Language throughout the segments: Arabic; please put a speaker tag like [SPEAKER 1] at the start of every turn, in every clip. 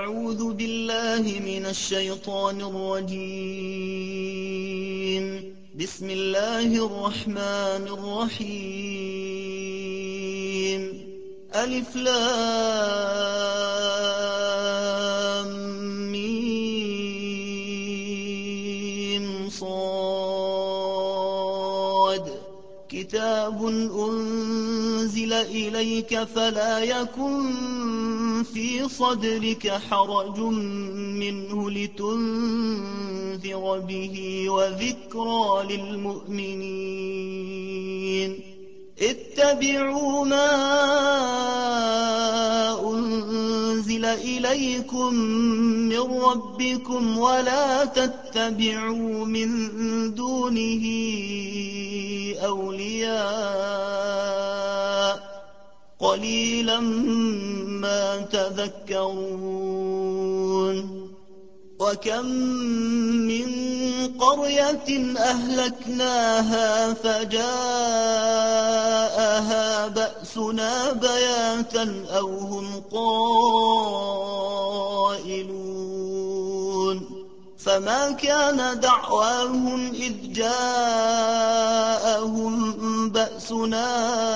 [SPEAKER 1] أعوذ بالله من الشيطان الرجيم. بسم الله الرحمن الرحيم. ألف لام ميم صاد. كتاب أنزل إليك فلا يكن في صدرك حرج منه لتنذر به وذكرى للمؤمنين. اتبعوا ما أنزل إليكم من ربكم ولا تتبعوا من دونه أولياء قليلا ما تذكرون. وكم من قرية أهلكناها فجاءها بأسنا بياتا أو هم قائلون. فما كان دعواهم إذ جاءهم بأسنا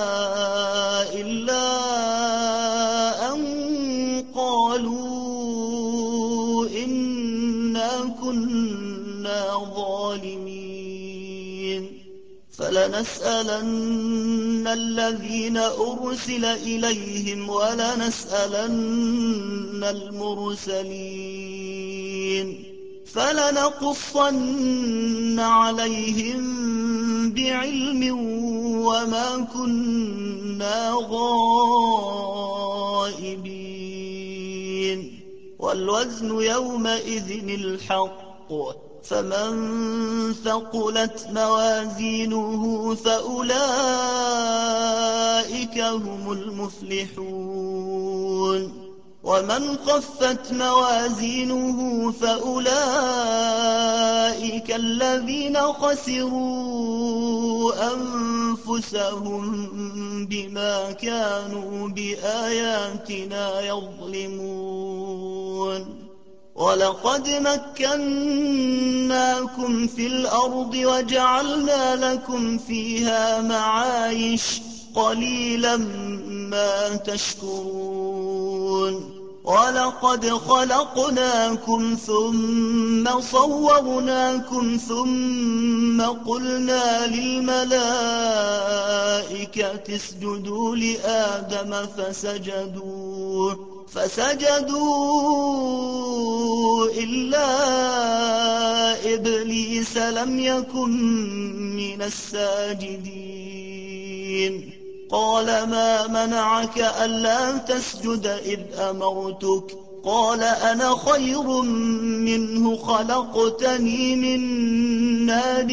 [SPEAKER 1] إلا أن قالوا إنا كنا ظالمين. فلنسألن الذين أرسل إليهم ولنسألن المرسلين. فلنقصن عليهم بعلم وما كنا غائبين. والوزن يومئذ الحق. فمن ثقلت موازينه فأولئك هم المفلحون. ومن خفت موازينه فأولئك الذين خسروا أنفسهم بما كانوا بآياتنا يظلمون. ولقد مكناكم في الأرض وجعلنا لكم فيها معايش قليلا ما تشكرون. ولقد خلقناكم ثم صورناكم ثم قلنا للملائكة اسجدوا لآدم فسجدوا إلا إبليس لم يكن من الساجدين. قال ما منعك ألا تسجد إذ أمرتك؟ قال أنا خير منه خلقتني من نار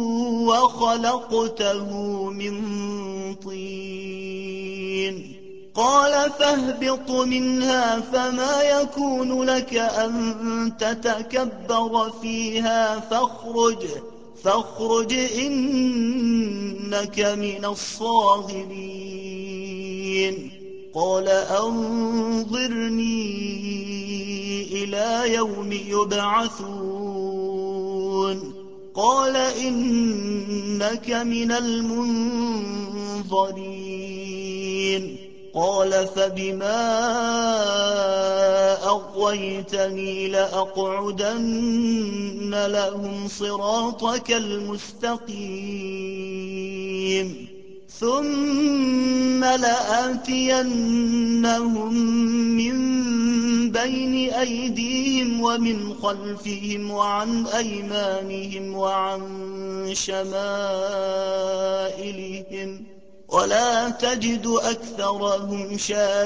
[SPEAKER 1] وخلقته من طين. قال فاهبط منها فما يكون لك أن تتكبر فيها فاخرج إنك من الصاغرين. قال أنظرني إلى يوم يبعثون. قال إنك من المنظرين. قال فبما أغويتني لأقعدن لهم صراطك المستقيم ثم لآتينهم من بين أيديهم ومن خلفهم وعن أيمانهم وعن شمائلهم ولا تجد أكثرهم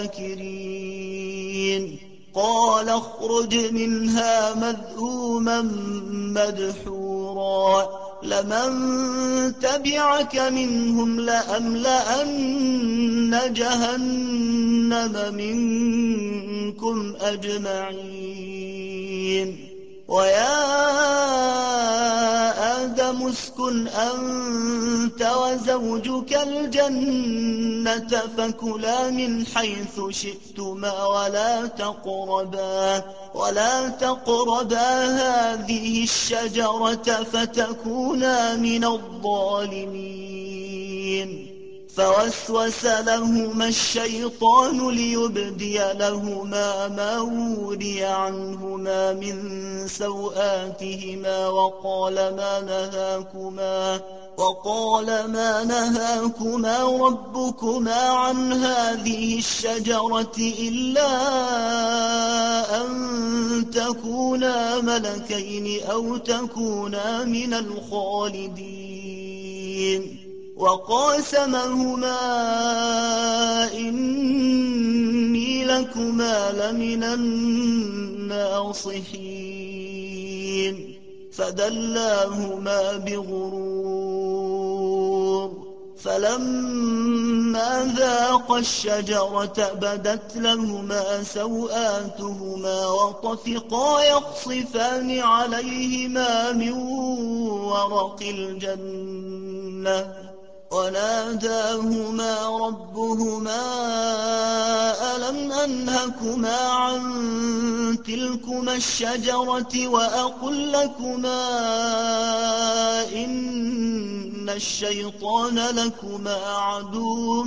[SPEAKER 1] شاكرين. قال اخرج منها مذءوما مدحورا لمن تبعك منهم لأملأن جهنم منكم أجمعين. ويا آدم اسكن أنت وزوجك الجنة فكلا من حيث شئتما ولا تقربا هذه الشجرة فتكونا من الظالمين. فوسوس لهما الشيطان ليبدي لهما ما وري عنهما من سوآتهما وقال ما نهاكما ربكما عن هذه الشجرة إلا أن تكونا ملكين أو تكونا من الخالدين. وقاسمهما إني لكما لمن الناصحين. فدلاهما بغرور، فلما ذاقا الشجرة بدت لهما سوآتهما وطفقا يخصفان عليهما من ورق الجنة وناداهما ربهما ألم أنهكما عن تلكما الشجرة وأقل لكما إن الشيطان لكما عدو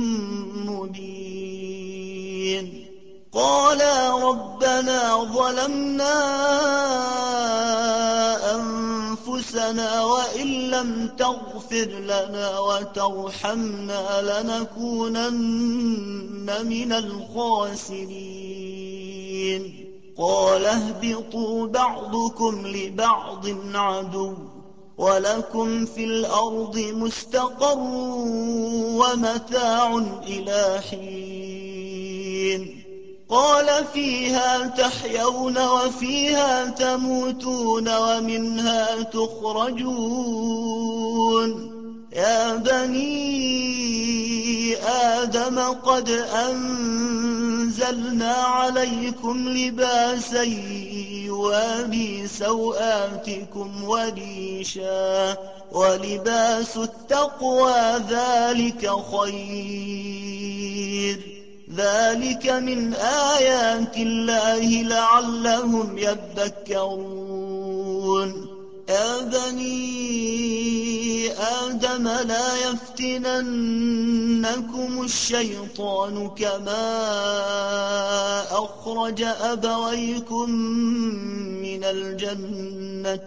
[SPEAKER 1] مبين. قالا ربنا ظلمنا أنفسنا وإن لم تغفر لنا وترحمنا لنكونن من الخاسرين. قال اهبطوا بعضكم لبعض عدو ولكم في الأرض مستقر ومتاع إلى حين. قال فيها تحيون وفيها تموتون ومنها تخرجون. يا بني آدم قد أنزلنا عليكم لباسا يواري سوآتكم وريشا ولباس التقوى ذلك خير. ذلك من آيات الله لعلهم يذكرون. يا بني آدم لا يفتننكم الشيطان كما أخرج أبويكم من الجنة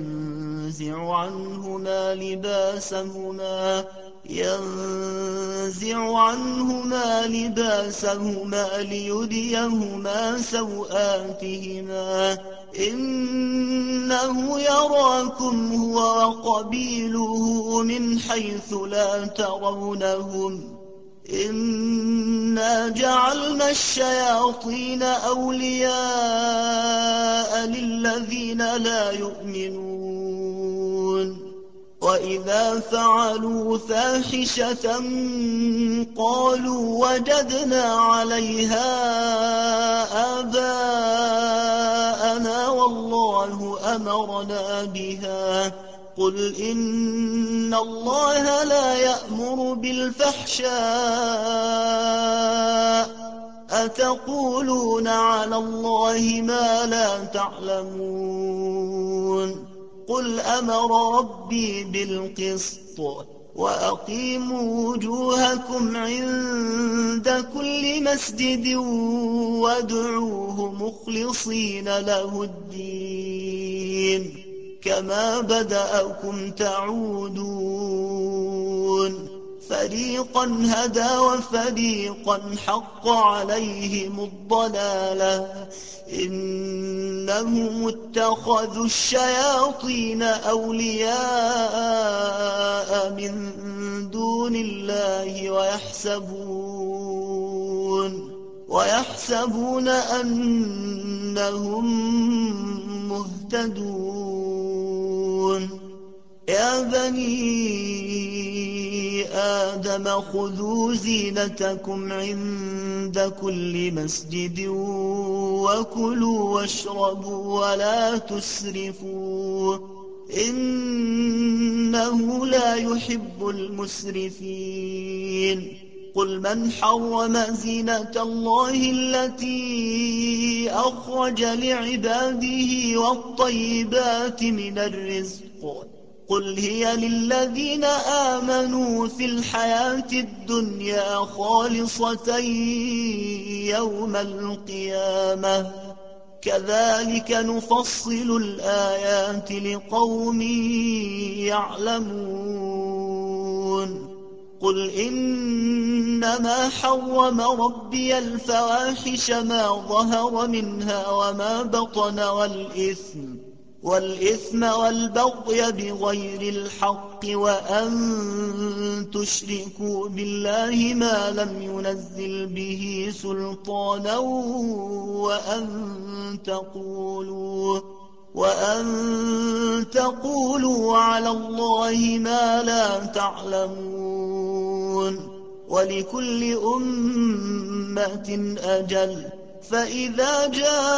[SPEAKER 1] ينزع عنهما لباسهما ليريهما سوآتهما إنه يراكم هو وقبيله من حيث لا ترونهم إنا جعلنا الشياطين أولياء للذين لا يؤمنون. وإذا فعلوا فاحشة قالوا وجدنا عليها آباءنا والله أمرنا بها قل إن الله لا يأمر بالفحشاء أتقولون على الله ما لا تعلمون. قل أمر ربي بالقسط وأقيموا وجوهكم عند كل مسجد وادعوه مخلصين له الدين كما بدأكم تعودون. فريقا هدى وفريقا حق عليهم الضلالة إنهم اتخذوا الشياطين أولياء من دون الله ويحسبون أنهم مهتدون. يا بني آدم خذوا زينتكم عند كل مسجد وكلوا واشربوا إنه لا يحب المسرفين قل من حرم زينة الله التي أخرج لعباده والطيبات من الرزق قل هي للذين آمنوا في الحياة الدنيا خالصة يوم القيامة كذلك نفصل الآيات لقوم يعلمون قل إنما حرم ربي الفواحش ما ظهر منها وما بطن والإثم والبغي بغير الحق وأن تشركوا بالله ما لم ينزل به سلطانا وأن تقولوا على الله ما لا تعلمون ولكل أمة أجل فإذا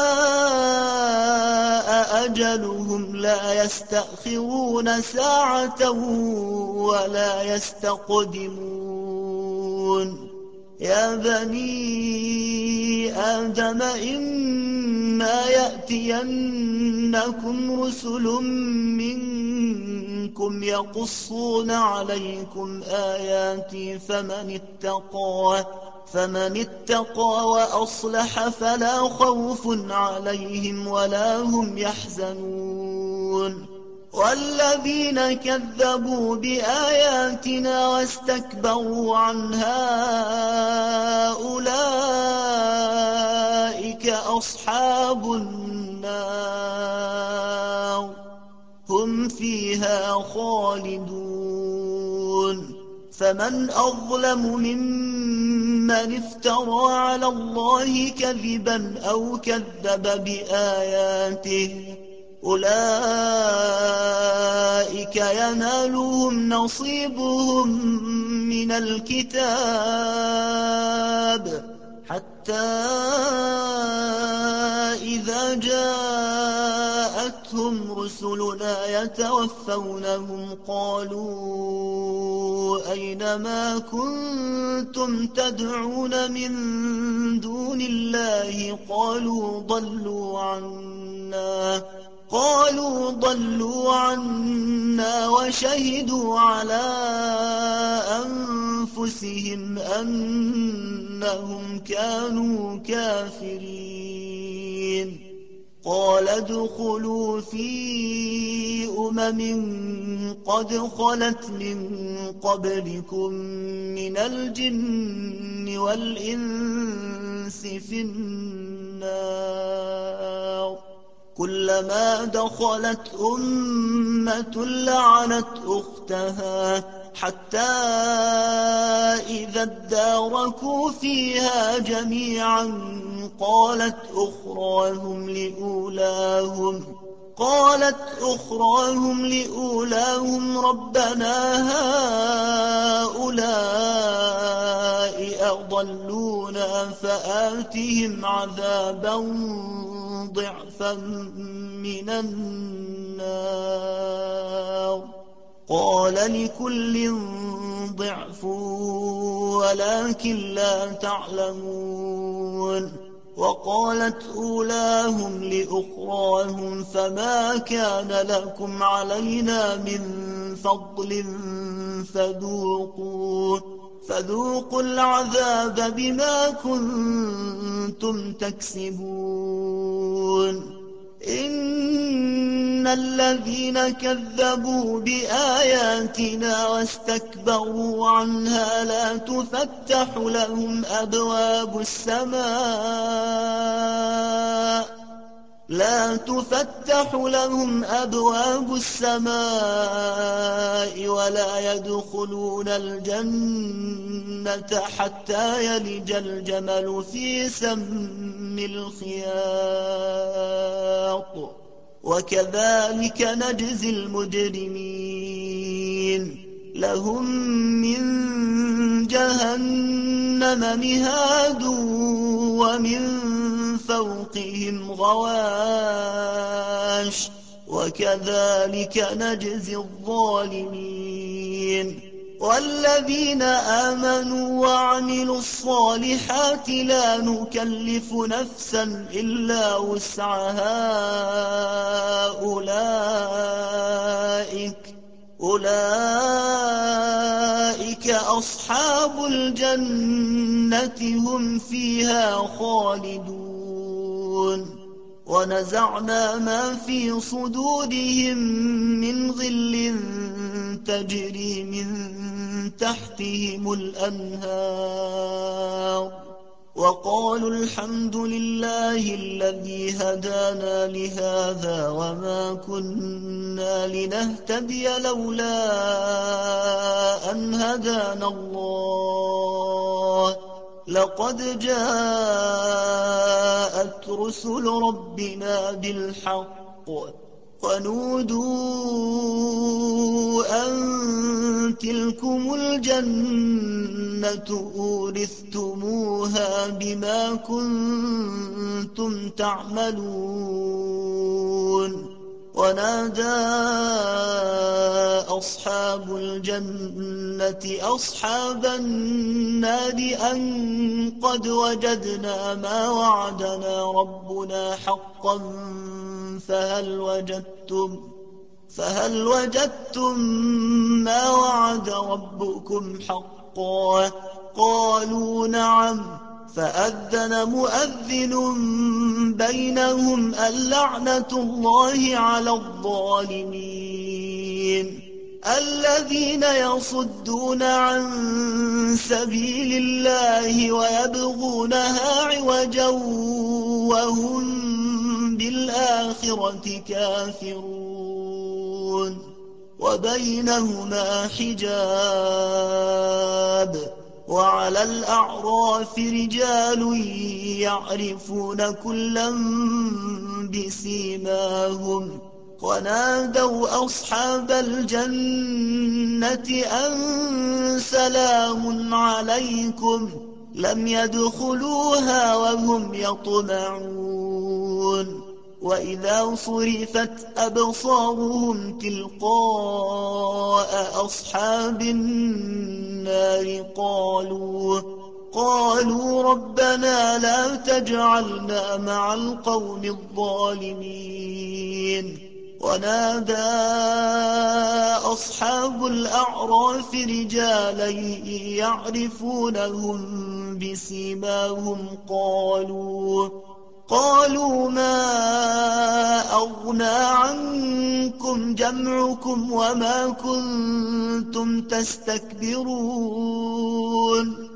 [SPEAKER 1] جاء أجلهم لا يستأخرون ساعة ولا يستقدمون يا بني آدم إما يأتينكم رسل منكم يقصون عليكم آياتي فمن اتقى وأصلح فلا خوف عليهم ولا هم يحزنون والذين كذبوا بآياتنا واستكبروا عنها أولئك أصحاب النار هم فيها خالدون فمن أظلم ممن افترى على الله كذبا أو كذب بآياته أولئك ينالهم نصيبهم من الكتاب حتى إذا جاءتهم رسلنا يتوفونهم قالوا أين ما كنتم تدعون من دون الله قالوا ضلوا عنا وشهدوا على أنفسهم أنهم كانوا كافرين قال ادخلوا في قد خلت من قبلكم من الجن والإنس في النار كلما دخلت أمة لعنت أختها حتى إذا اداركوا فيها جميعا قالت أخراهم لأولاهم ربنا هؤلاء أضلونا فآتهم عذابا ضعفا من النار قال لكل ضعف ولكن لا تعلمون وقالت أولاهم لأخراهم فما كان لكم علينا من فضل فذوقوا العذاب بما كنتم تكسبون إن الذين كذبوا بآياتنا واستكبروا عنها لا تفتح لهم أبواب السماء ولا يدخلون الجنة حتى يلج الجمل في سم الخياط وكذلك نجزي المجرمين لهم من جهنم مهاد ومن فوقهم غواش وكذلك نجزي الظالمين. والذين آمنوا وعملوا الصالحات لا نكلف نفسا إلا وسعها أولئك أصحاب الجنة هم فيها خالدون. ونزعنا ما في صدورهم من غل تجري من تحتهم الأنهار وقالوا الحمد لله الذي هدانا لهذا وما كنا لنهتدي لولا أن هدانا الله لقد جاءت رسل ربنا بالحق ونودوا أن تلكم الجنة أورثتموها بما كنتم تعملون. ونادى أصحاب الجنة أصحاب النار أن قد وجدنا ما وعدنا ربنا حقا فهل وجدتم ما وعد ربكم حقا؟ قالوا نعم. فأذن مؤذن بينهم اللعنة الله على الظالمين الذين يصدون عن سبيل الله ويبغونها عوجا وهم بالآخرة كافرون. وبينهما حجاب وعلى الأعراف رجال يعرفون كلا بسيماهم ونادوا أصحاب الجنة أن سلام عليكم لم يدخلوها وهم يطمعون. وإذا صرفت أبصارهم تلقاء أصحاب النار قالوا ربنا لا تجعلنا مع القوم الظالمين. ونادى أصحاب الأعراف رجالا يعرفونهم بسيماهم قالوا ما أغنى عنكم جمعكم وما كنتم تستكبرون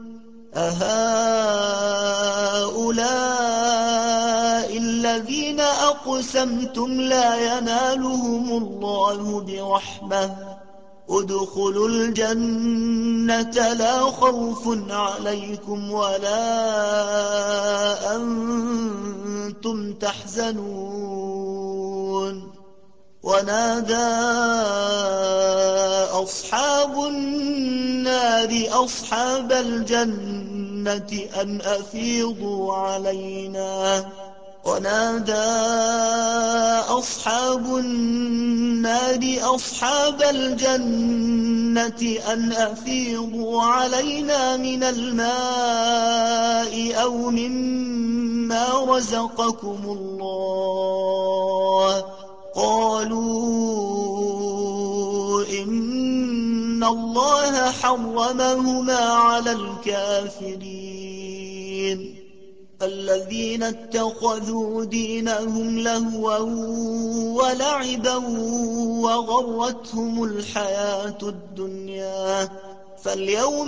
[SPEAKER 1] أهؤلاء الذين أقسمتم لا ينالهم الله برحمة ادخلوا الجنة لا خوف عليكم ولا أنتم تحزنون. ونادى أصحاب النار أصحاب الجنة أن أفيضوا علينا ونادى أصحاب النار أصحاب الجنة أن أفيضوا علينا من الماء أو مما رزقكم الله قالوا إن الله حرمهما على الكافرين. الذين اتخذوا دينهم لهوا ولعبا وغرتهم الحياة الدنيا فاليوم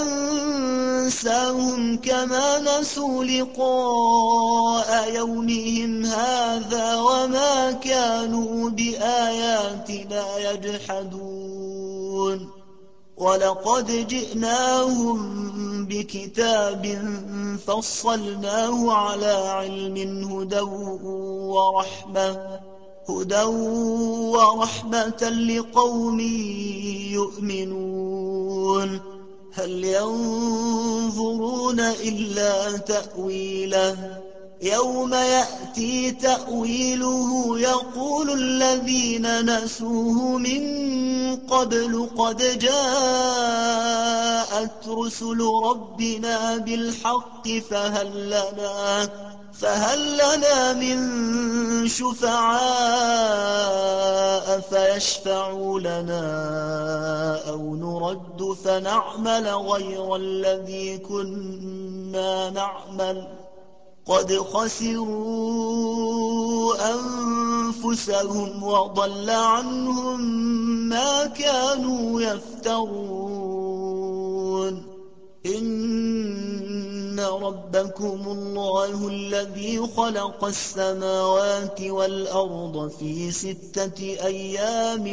[SPEAKER 1] ننساهم كما نسوا لقاء يومهم هذا وما كانوا بآياتنا يجحدون. ولقد جئناهم بكتاب فصلناه على علم هدى ورحمة لقوم يؤمنون. هل ينظرون إلا تأويله يوم يأتي تأويله يقول الذين نسوه من قبل قد جاءت رسل ربنا بالحق فهل لنا من شفعاء فيشفعوا لنا أو نرد فنعمل غير الذي كنا نعمل قد خسروا أنفسهم وضل عنهم ما كانوا يفترون إن ربكم الله الذي خلق السماوات والأرض في 6 أيام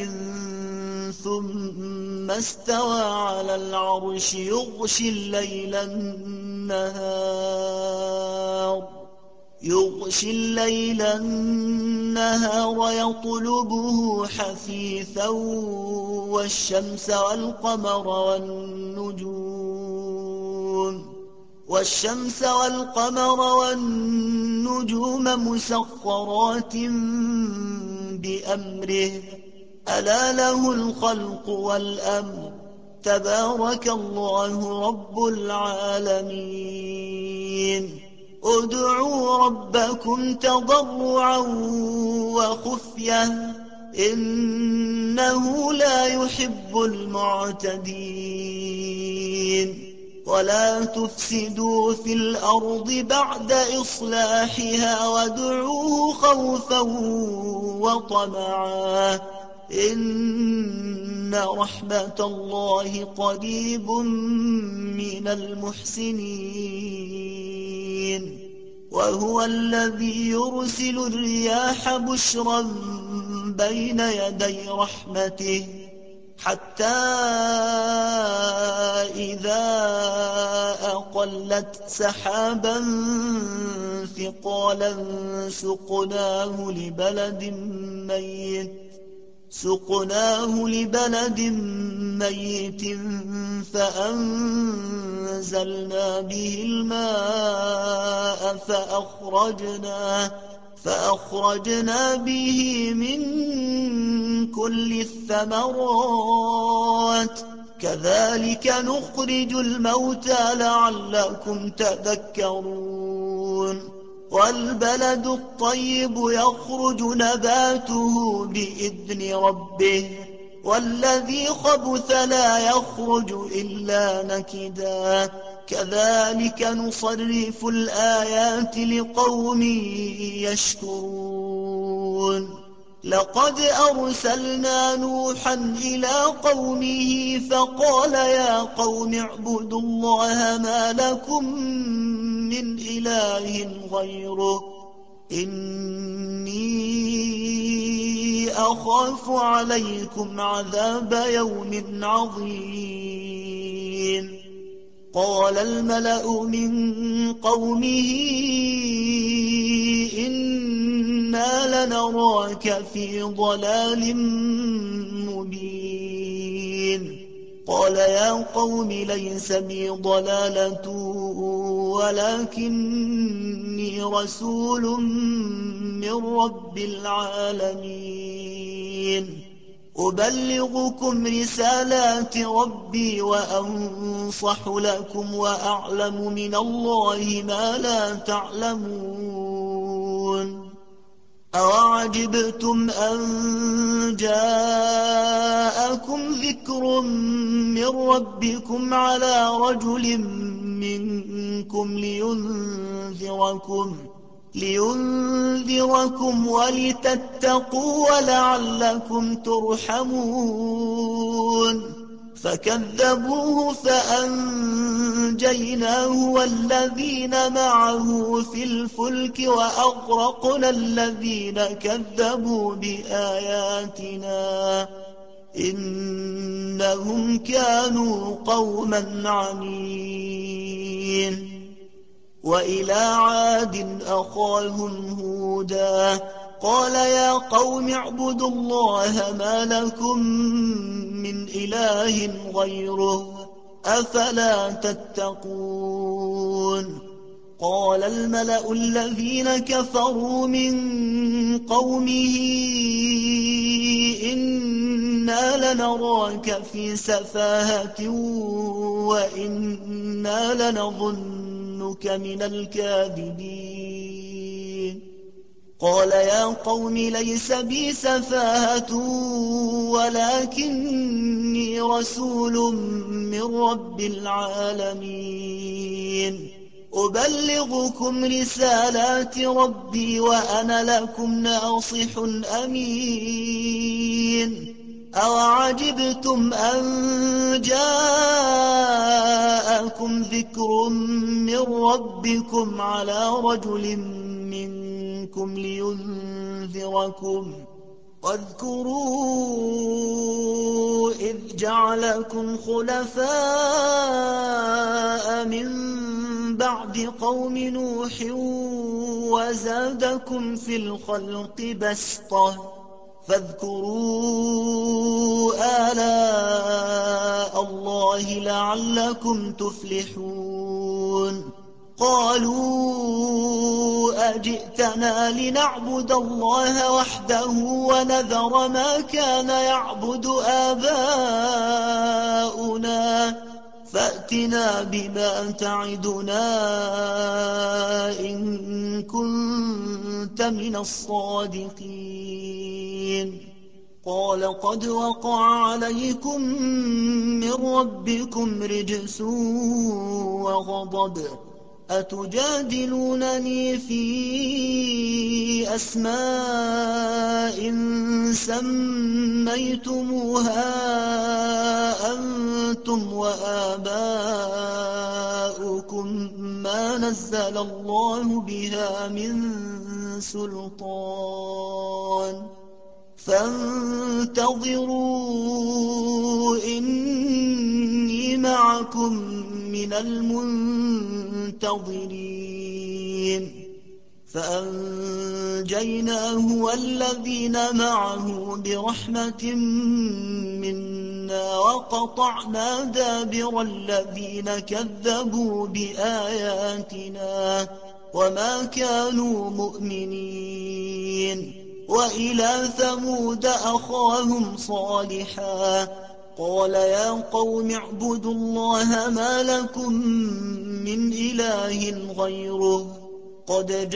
[SPEAKER 1] ثم استوى على العرش يغشي الليل النهار يطلبه حثيثا والشمس والقمر والنجوم مسخرات بأمره ألا له الخلق والأمر تبارك الله رب العالمين ادعوا ربكم تضرعا وخفية إنه لا يحب المعتدين ولا تفسدوا في الأرض بعد إصلاحها وادعوه خوفا وطمعا إن رحمة الله قريب من المحسنين وهو الذي يرسل الرياح بشرا بين يدي رحمته حتى إذا أقلت سحابا ثقالا سقناه لبلد ميت فأنزلنا به الماء فأخرجنا به من كل الثمرات كذلك نخرج الموتى لعلكم تذكرون والبلد الطيب يخرج نباته بإذن ربه والذي خبث لا يخرج إلا نكدا كذلك نصرف الآيات لقوم يشكرون لقد أرسلنا نوحا إلى قومه فقال يا قوم اعبدوا الله ما لكم من إله غيره إني أخاف عليكم عذاب يوم عظيم قال الملأ من قومه إنا لنراك في ضلال مبين قال يا قوم ليس بي ضلالة ولكني رسول من رب العالمين أبلغكم رسالات ربي وأنصح لكم وأعلم من الله ما لا تعلمون أوعجبتم أن جاءكم ذكر من ربكم على رجل منكم لينذركم ولتتقوا ولعلكم ترحمون فكذبوه فأنجيناه والذين معه في الفلك وأغرقنا الذين كذبوا بآياتنا إنهم كانوا قوما عمين وإلى عاد أخاهم هودا قال يا قوم اعبدوا الله ما لكم من إله غيره أفلا تتقون قال الملأ الذين كفروا من قومه إنا لنراك في سفاهة وإنا لنظنك من الكاذبين قال يا قوم ليس بي سفاهة ولكني رسول من رب العالمين أبلغكم رسالات ربي وأنا لكم ناصح أمين أوعجبتم أن جاءكم ذكر من ربكم على رجل منكم لينذركم واذكروا إذ جعلكم خلفاء من بعد قوم نوح وزادكم في الخلق بسطة فاذكروا آلاء الله لعلكم تفلحون قالوا أجئتنا لنعبد الله وحده ونذر ما كان يعبد آباؤنا فأتنا بما تعدنا إن كنت من الصادقين قال قد وقع عليكم من ربكم رجس وغضب أتجادلونني في أسماء سميتموها أنتم وآباؤكم ما نزل الله بها من سلطان فانتظروا إني معكم من المنتظرين فأنجيناه والذين معه برحمة منا وقطعنا دابر الذين كذبوا بآياتنا وما كانوا مؤمنين وإلى ثمود أخاهم صالحا قال يا قوم اعبدوا الله ما لكم من إله غيره قد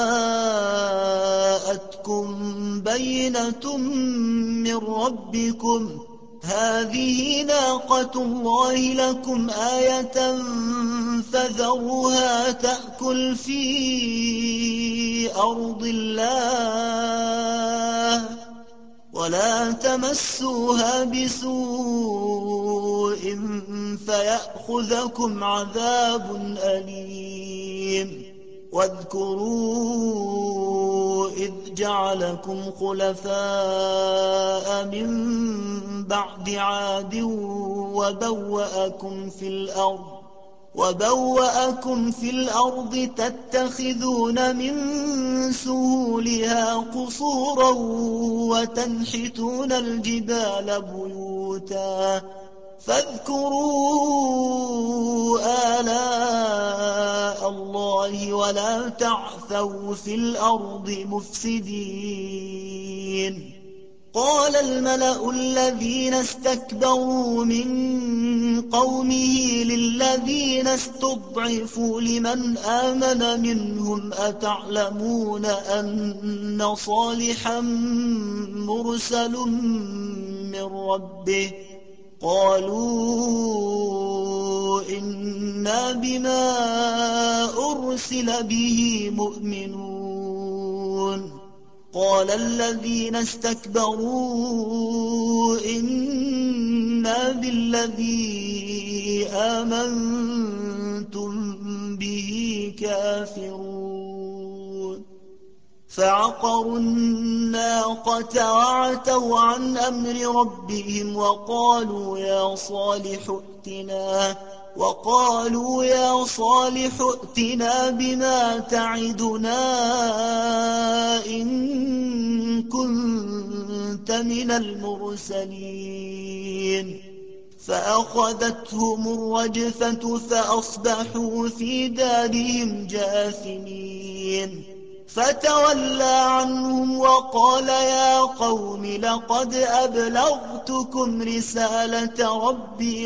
[SPEAKER 1] جاءتكم بينة من ربكم هذه ناقة الله لكم آية فذروها تأكل في أرض الله ولا تمسوها بسوء فيأخذكم عذاب أليم واذكروا إذ جعلكم خلفاء من بعد عاد وبوأكم في الأرض تتخذون من سهولها قصورا وتنحتون الجبال بيوتا فاذكروا آلاء الله ولا تعثوا في الأرض مفسدين قال الملأ الذين استكبروا من قومه للذين استضعفوا لمن آمن منهم أتعلمون أن صالحا مرسل من ربه قالوا إنا بما أرسل به مؤمنون قال الذين استكبروا إنا بالذي آمنتم به كافرون فعقروا الناقة وعتوا عن أمر ربهم وقالوا يا صالح ائتنا بما تعدنا إن كنت من المرسلين فأخذتهم الرجفة فأصبحوا في دارهم جاثمين فتولى عنهم وقال يا قوم لقد أبلغتكم رسالة ربي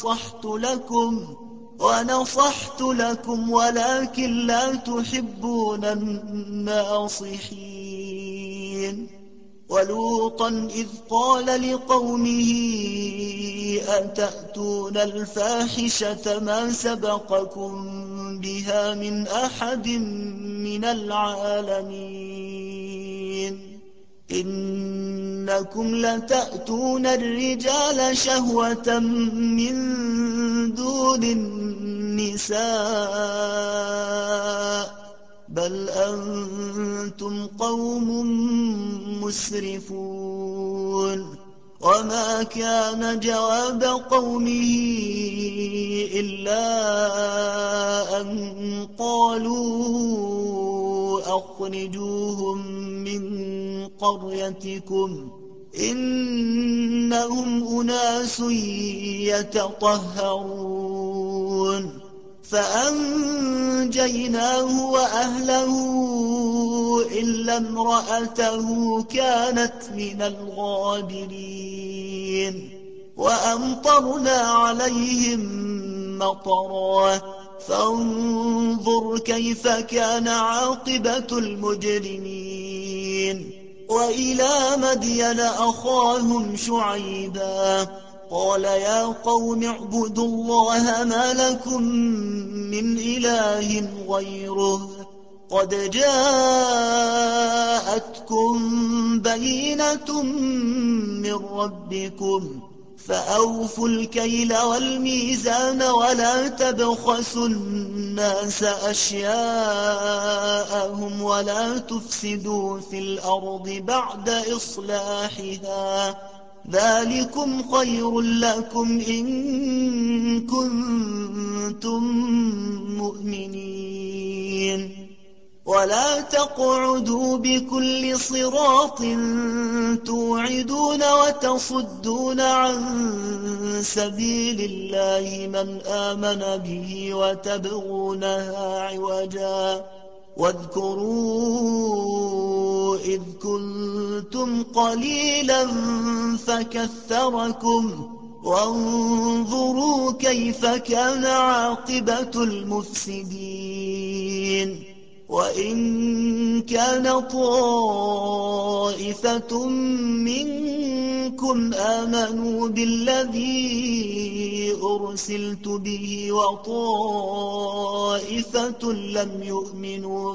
[SPEAKER 1] ونصحت لكم ولكن لا تحبون الناصحين. ولوطا إذ قال لقومه أتأتون الفاحشة ما سبقكم بها من أحد من العالمين إنكم لتأتون الرجال شهوة من دون النساء بل أنتم قوم مسرفون. وما كان جواب قومه إلا أن قالوا أخرجوهم من قريتكم إنهم أناس يتطهرون فأنجيناه وأهله إلا امرأته كانت من الغابرين وأمطرنا عليهم مطرا فانظر كيف كان عاقبة المجرمين. وإلى مدين أخاهم شعيبا قال يا قوم اعبدوا الله ما لكم من إله غيره قد جاءتكم بينة من ربكم فأوفوا الكيل والميزان ولا تبخسوا الناس أشياءهم ولا تفسدوا في الأرض بعد إصلاحها ذلكم خير لكم إن كنتم مؤمنين. ولا تقعدوا بكل صراط توعدون وتصدون عن سبيل الله من آمن به وتبغونها عوجا واذكروا إذ كنتم قليلا فكثركم وانظروا كيف كان عاقبة المفسدين. وإن كان طائفة منكم آمنوا بالذي أرسلت به وطائفة لم يؤمنوا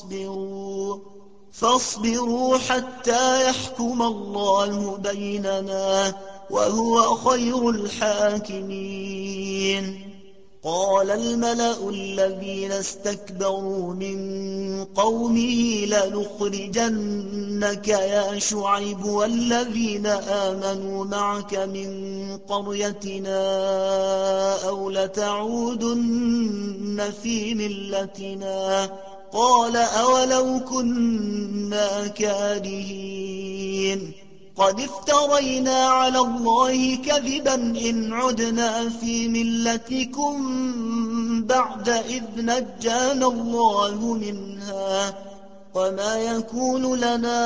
[SPEAKER 1] فاصبروا حتى يحكم الله بيننا وهو خير الحاكمين. قال الملأ الذين استكبروا من قومه لنخرجنك يا شعيب والذين آمنوا معك من قريتنا أو لتعودن في ملتنا قال أولو كنا كارهين قد افترينا على الله كذبا إن عدنا في ملتكم بعد إذ نجانا الله منها وما يكون لنا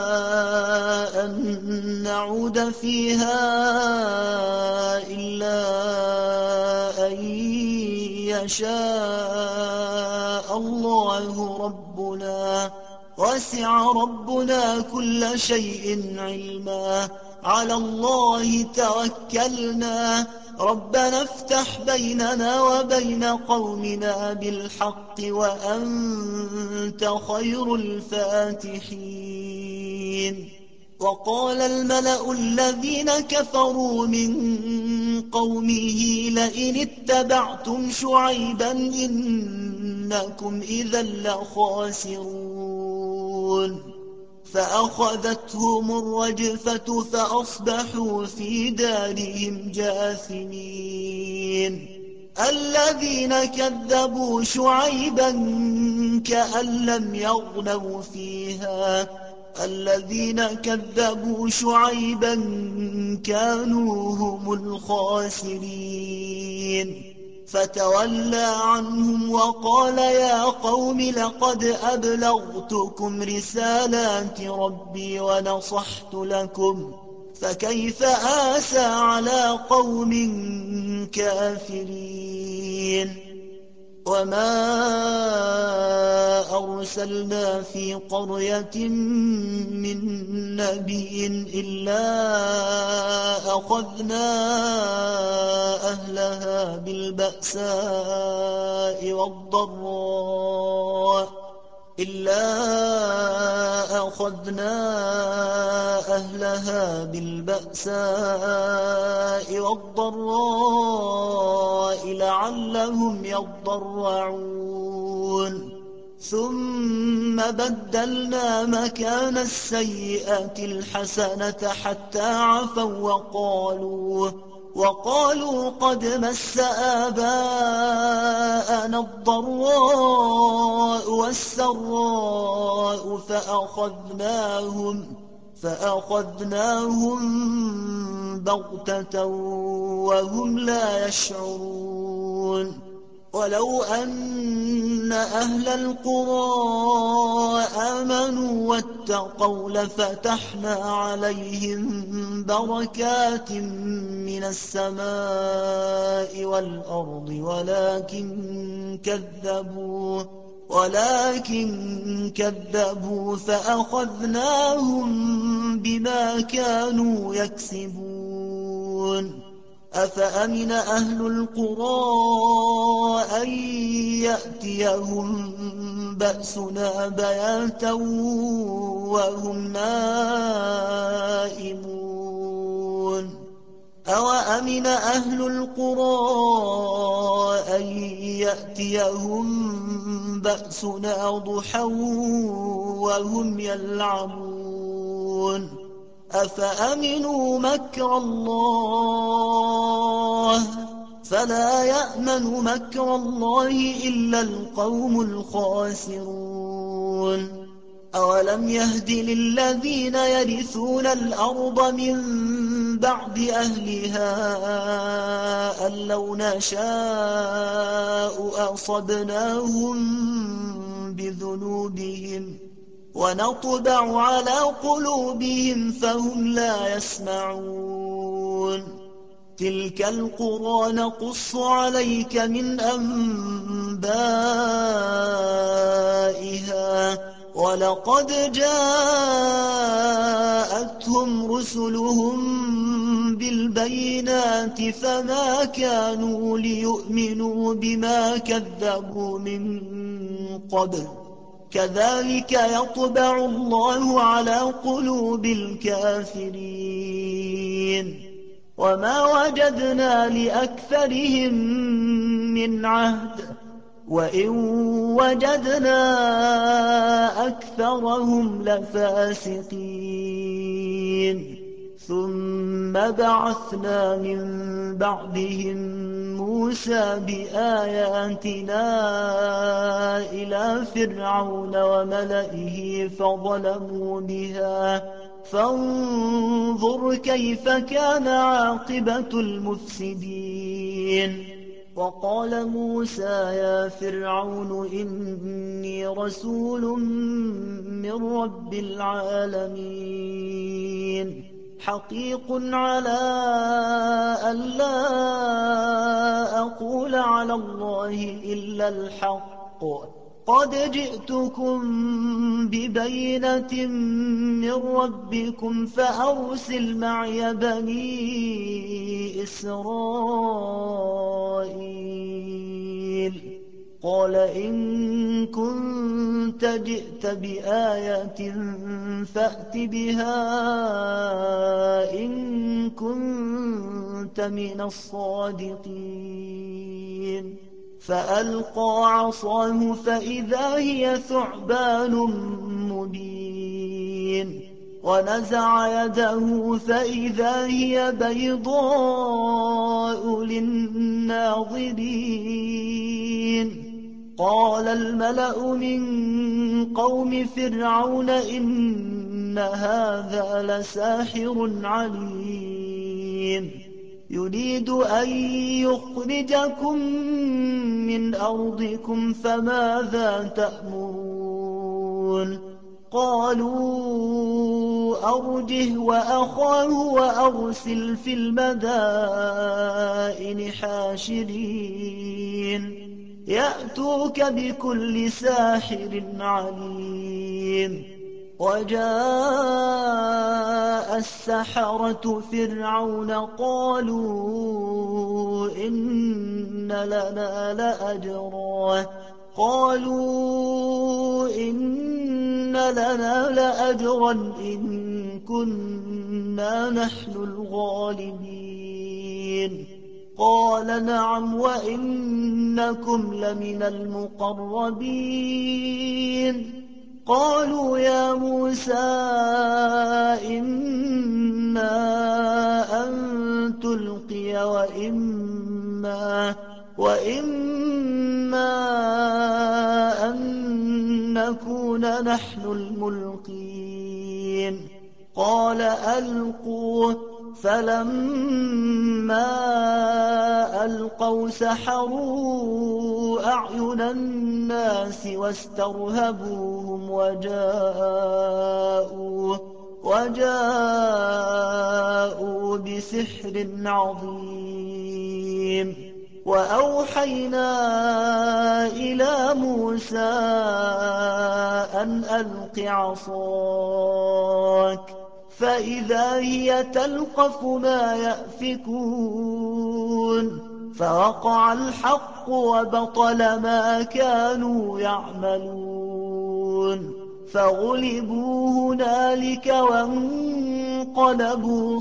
[SPEAKER 1] أن نعود فيها إلا أن يشاء الله ربنا وسع ربنا كل شيء علما على الله توكلنا ربنا افتح بيننا وبين قومنا بالحق وأنت خير الفاتحين. وقال الملأ الذين كفروا من قومه لئن اتبعتم شعيبا إنكم إذا لخاسرون. فأخذتهم الرجفة فأصبحوا في دارهم جاثمين. الذين كذبوا شعيبا كأن لم يغنوا فيها الذين كذبوا شعيبا كانوا هم الخاسرين فتولى عنهم وقال يا قوم لقد أبلغتكم رسالات ربي ونصحت لكم فكيف آسى على قوم كافرين وما أرسلنا في قرية من نبي إلا أخذنا أهلها بالبأساء والضراء لعلهم يضرعون ثم بدلنا مكان السيئة الحسنة حتى عفوا وقالوا قد مس آباءنا الضراء والسراء فأخذناهم بغتة وهم لا يشعرون ولو أن أهل القرى آمنوا واتقوا لفتحنا عليهم بركات من السماء والأرض ولكن كذبوا فأخذناهم بما كانوا يكسبون أفأمن أهل القرى أن يأتيهم بأسنا بياتا وهم نائمون أوأمن أهل القرى أن يأتيهم بأسنا ضحى وهم يلعبون أفأمنوا مكر الله فلا يأمن مكر الله إلا القوم الخاسرون أولم يهد للذين يرثون الأرض من بعد أهلها أن لو نشاء أصبناهم بذنوبهم ونطبع على قلوبهم فهم لا يسمعون تلك القرى نقص عليك من أنبائها ولقد جاءتهم رسلهم بالبينات فما كانوا ليؤمنوا بما كذبوا من قبل كذلك يطبع الله على قلوب الكافرين وما وجدنا لأكثرهم من عهد وإن وجدنا أكثرهم لفاسقين ثم بعثنا من بعدهم موسى بآياتنا إلى فرعون وملئه فظلموا بها فانظر كيف كان عاقبة المفسدين وقال موسى يا فرعون إني رسول من رب العالمين حقيق على ألا أقول على الله إلا الحق قد جئتكم ببينة من ربكم فأرسل معي بني إسرائيل قال إن كنت جئت بآية فأت بها إن كنت من الصادقين فألقى عصاه فإذا هي ثعبان مبين ونزع يده فإذا هي بيضاء للناظرين قال الملأ من قوم فرعون إن إن هذا لساحر عليم يريد أن يخرجكم من أرضكم فماذا تأمرون قالوا أرجه وأخاه وأرسل في المدائن حاشرين يأتوك بكل ساحر عليم وجاء السحرة فرعون قالوا إن لنا لأجرا إن كنا نحن الغالبين قال نعم وإنكم لمن المقربين قالوا يا موسى إما أن تلقي وإما أن نكون نحن الملقين قال ألقوا فلما ألقوا سحروا أعين الناس واسترهبوهم وجاءوا بسحر عظيم وأوحينا إلى موسى أن ألق عصاك فإذا هي تلقف ما يأفكون فوقع الحق وبطل ما كانوا يعملون فغلبوا هنالك وانقلبوا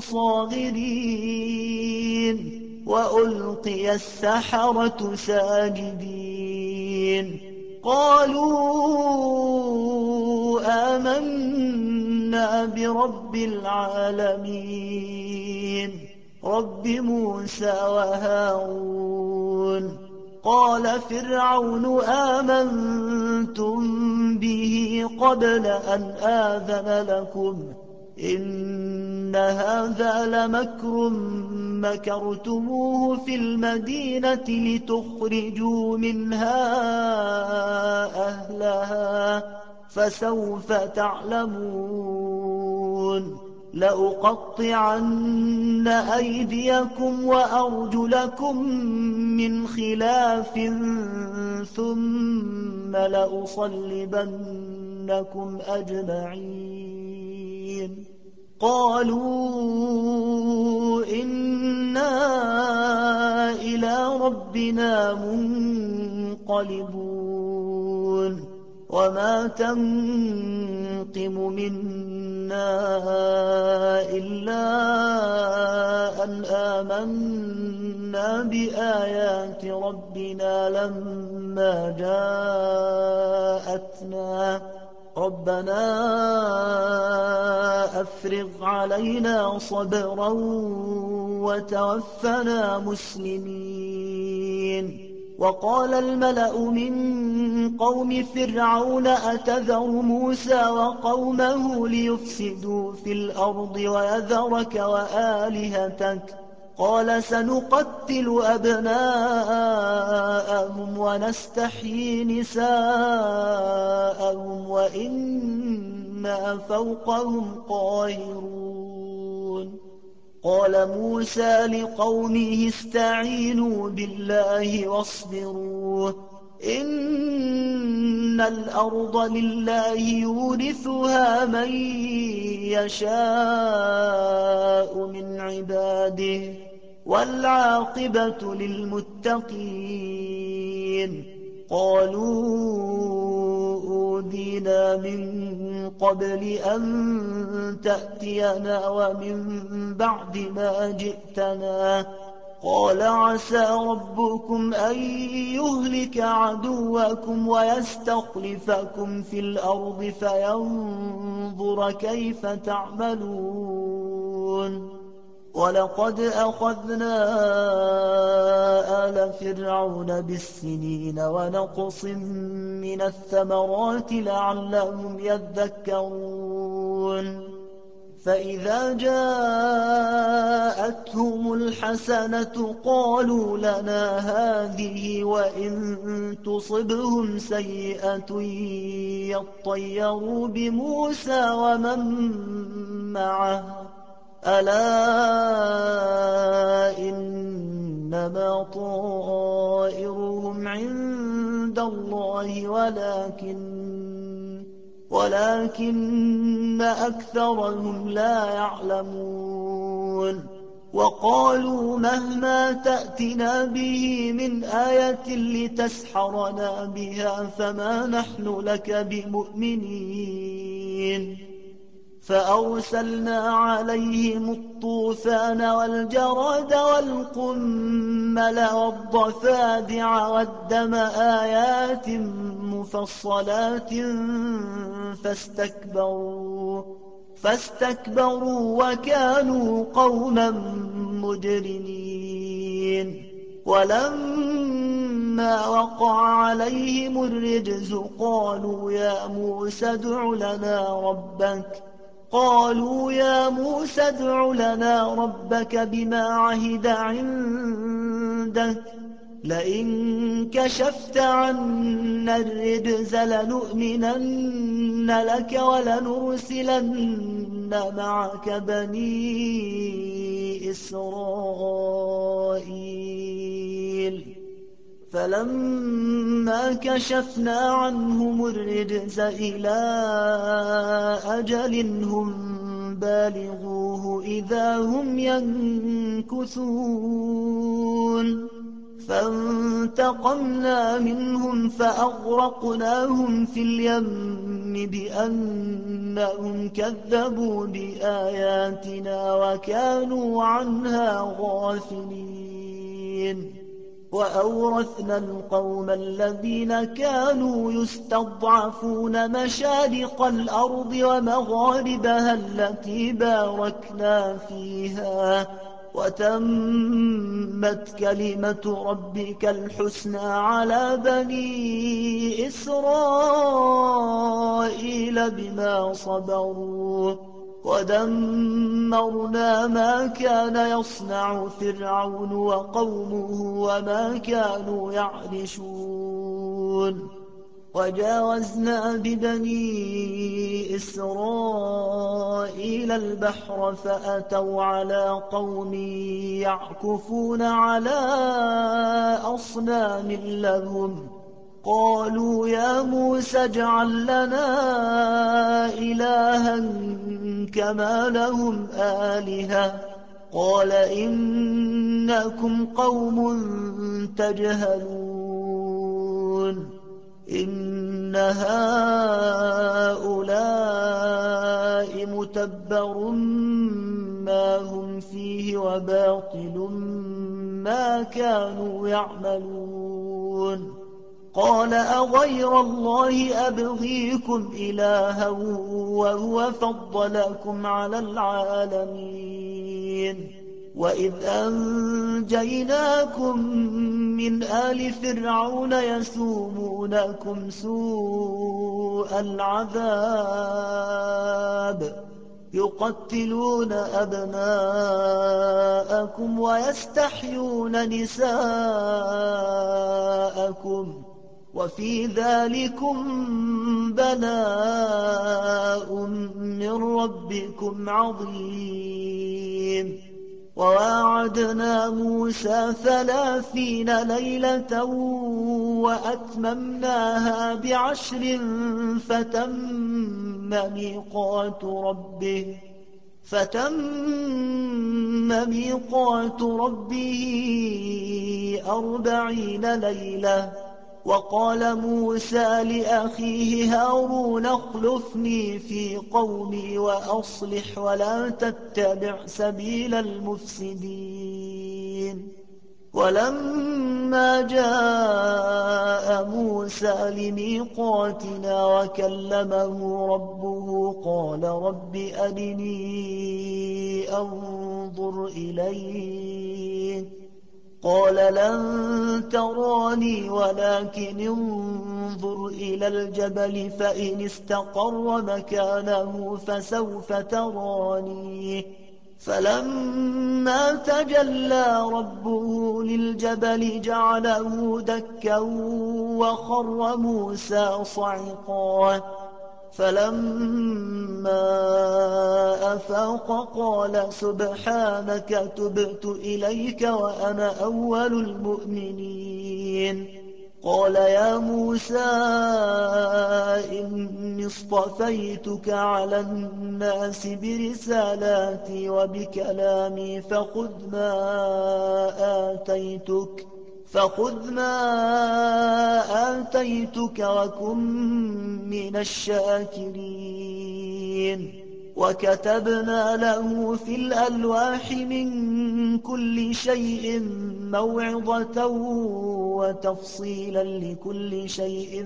[SPEAKER 1] صاغرين وألقي السحرة ساجدين قالوا آمنا برب العالمين رب موسى وهارون قال فرعون آمنتم به قبل أن آذن لكم إن هذا لمكر مكرتموه في المدينة لتخرجوا منها أهلها فسوف تعلمون لأقطعن أيديكم وأرجلكم من خلاف ثم لأصلبنكم أجمعين قالوا إنا إلى ربنا منقلبون وما تنقم منا إلا أن آمنا بآيات ربنا لما جاءتنا ربنا أفرغ علينا صبرا وتوفنا مسلمين وقال الملأ من قوم فرعون أتذر موسى وقومه ليفسدوا في الأرض ويذرك وآلهتك قال سنقتل أبناءهم ونستحيي نساءهم وإنا فوقهم قاهرون قال موسى لقومه استعينوا بالله واصبروا إن الأرض لله يورثها من يشاء من عباده والعاقبة للمتقين قالوا أوذينا من قبل أن تأتينا ومن بعد ما جئتنا قال عسى ربكم أن يهلك عدوكم ويستخلفكم في الأرض فينظر كيف تعملون ولقد أخذنا آل فرعون بالسنين ونقص من الثمرات لعلهم يذكرون فإذا جاءتهم الحسنة قالوا لنا هذه وإن تصبهم سيئة يطيروا بموسى ومن معه ألا إنما طائرهم عند الله ولكن أكثرهم لا يعلمون وقالوا مهما تأتنا به من آية لتسحرنا بها فما نحن لك بمؤمنين فأرسلنا عليهم الطوفان والجراد والقمل والضفادع والدم آيات مفصلات فاستكبروا وكانوا قوما مجرمين ولما وقع عليهم الرجز قالوا يا موسى ادع لنا ربك بما عهد عندك لئن كشفت عنا الرجز لنؤمنن لك ولنرسلن معك بني إسرائيل فلما كشفنا عنهم الرجز إلى أجل هم بالغوه إذا هم ينكثون فانتقمنا منهم فأغرقناهم في اليم بأنهم كذبوا بآياتنا وكانوا عنها غافلين وأورثنا القوم الذين كانوا يستضعفون مشارق الأرض ومغاربها التي باركنا فيها وتمت كلمة ربك الحسنى على بني إسرائيل بما صبروا ودمرنا ما كان يصنع فرعون وقومه وما كانوا يعرشون وجاوزنا ببني إسرائيل البحر فأتوا على قوم يعكفون على أصنام لهم قالوا يا موسى اجعل لنا إلها كما لهم آلهة قال إنكم قوم تجهلون إن هؤلاء متبر ما هم فيه وباطل ما كانوا يعملون قال أغير الله أبغيكم إلها وهو فضلكم على العالمين وإذ أنجيناكم من آل فرعون يسومونكم سوء العذاب يقتلون أبناءكم ويستحيون نساءكم وفي ذلكم بلاء من ربكم عظيم وواعدنا موسى 30 ليلة وأتممناها ب10 فتم ميقات ربه 40 ليلة وقال موسى لأخيه هارون اخلفني في قومي وأصلح ولا تتبع سبيل المفسدين ولما فلما جاء موسى لميقاتنا وكلمه ربه قال رب أرني أنظر إليك قال لن تراني ولكن انظر إلى الجبل فإن استقر مكانه فسوف تراني فلما تجلى ربه للجبل جعله دكا وخر موسى صعقا فلما أفاق قال سبحانك تبت إليك وأنا أول المؤمنين قال يا موسى إني اصطفيتك على الناس برسالاتي وبكلامي فخذ ما آتيتك وكن من الشاكرين وكتبنا له في الألواح من كل شيء موعظة وتفصيلا لكل شيء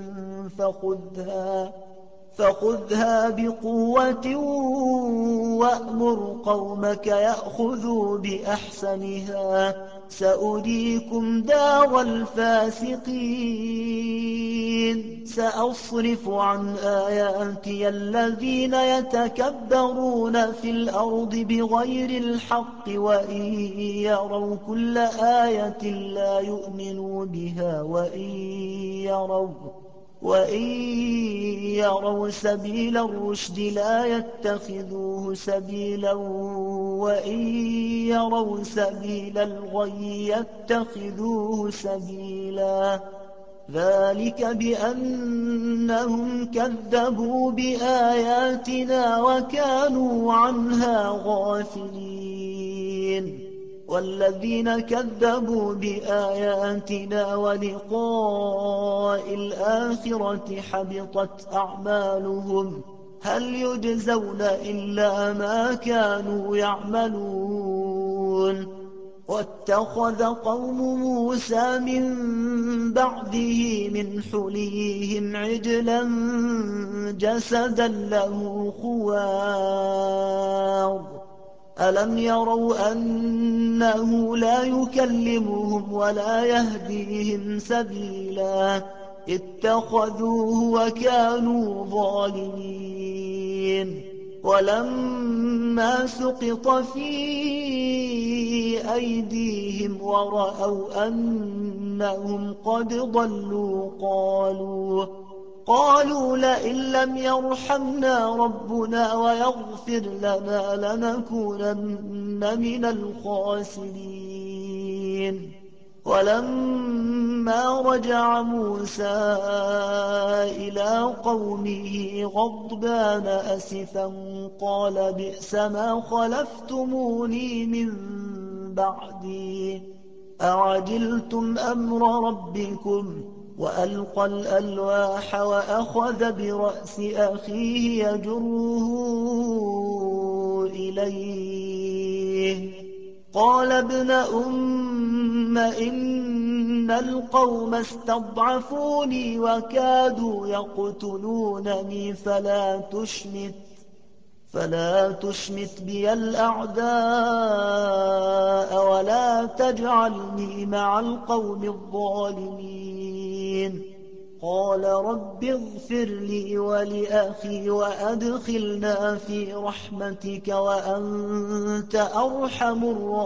[SPEAKER 1] فخذها بقوة وأمر قومك يأخذوا بأحسنها سأريكم دار الفاسقين سأصرف عن آياتي الذين يتكبرون في الأرض بغير الحق وإن يروا كل آية لا يؤمنوا بها وإن يروا سبيل الرشد لا يتخذوه سبيلا وإن يروا سبيل الغي يتخذوه سبيلا ذلك بأنهم كذبوا بآياتنا وكانوا عنها غافلين والذين كذبوا بآياتنا ولقاء الآخرة حبطت أعمالهم هل يجزون إلا ما كانوا يعملون واتخذ قوم موسى من بعده من حليهم عجلا جسدا له خوار ألم يروا أنه لا يكلمهم ولا يهديهم سبيلا اتخذوه وكانوا ظالمين ولما سقط في أيديهم ورأوا أنهم قد ضلوا قالوا لئن لم يرحمنا ربنا ويغفر لنا لنكونن من الخاسرين ولما رجع موسى إلى قومه غضبان أسفا قال بئس ما خلفتموني من بعدي أعجلتم أمر ربكم وألقى الألواح وأخذ برأس أخيه يجره إليه قال ابن أم إن القوم استضعفوني وكادوا يقتلونني فلا تشمت بي الأعداء ولا تجعلني مع القوم الظالمين قال رب اغفر لي ولأخي وأدخلنا في رحمتك وأنت أرحم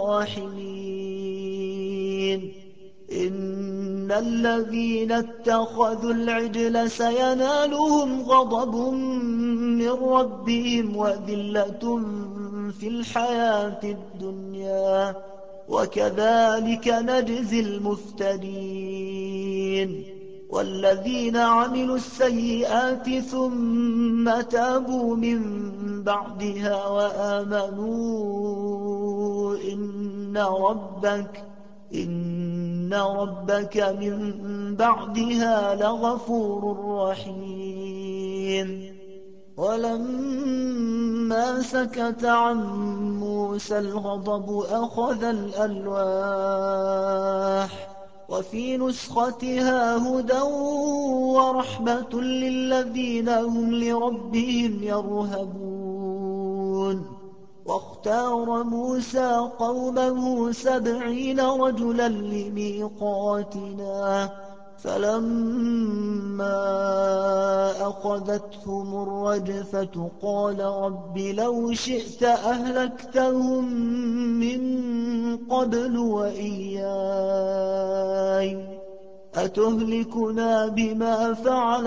[SPEAKER 1] الراحمين إن الذين اتخذوا العجل سينالهم غضب من ربهم وذلة في الحياة الدنيا وكذلك نجزي المفترين والذين عملوا السيئات ثم تابوا من بعدها وآمنوا إن ربك من بعدها لغفور رحيم ولما سكت عن موسى الغضب أخذ الألواح وفي نسختها هدى ورحمة للذين هم لربهم يرهبون. واختار موسى قومه 70 رجلا لميقاتنا، فلما أخذتهم الرجفة قال رب لو شئت أهلكتهم من قبل وإياي، أتهلكنا بما فعل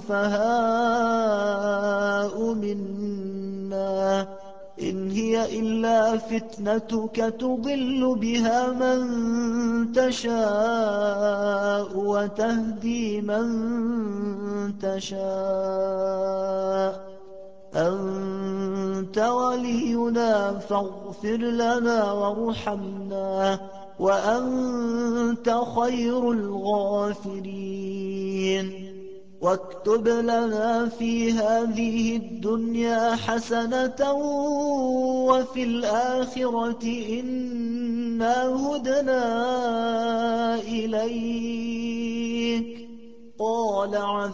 [SPEAKER 1] السفهاء منا، إن هي إلا فتنتك تضل بها من تشاء وتهدي من تشاء، أنت ولينا فاغفر لنا وارحمنا وأنت خير الغافرين. واكتب لنا في هذه الدنيا حسنة وفي الآخرة إنا هدنا إليك. قال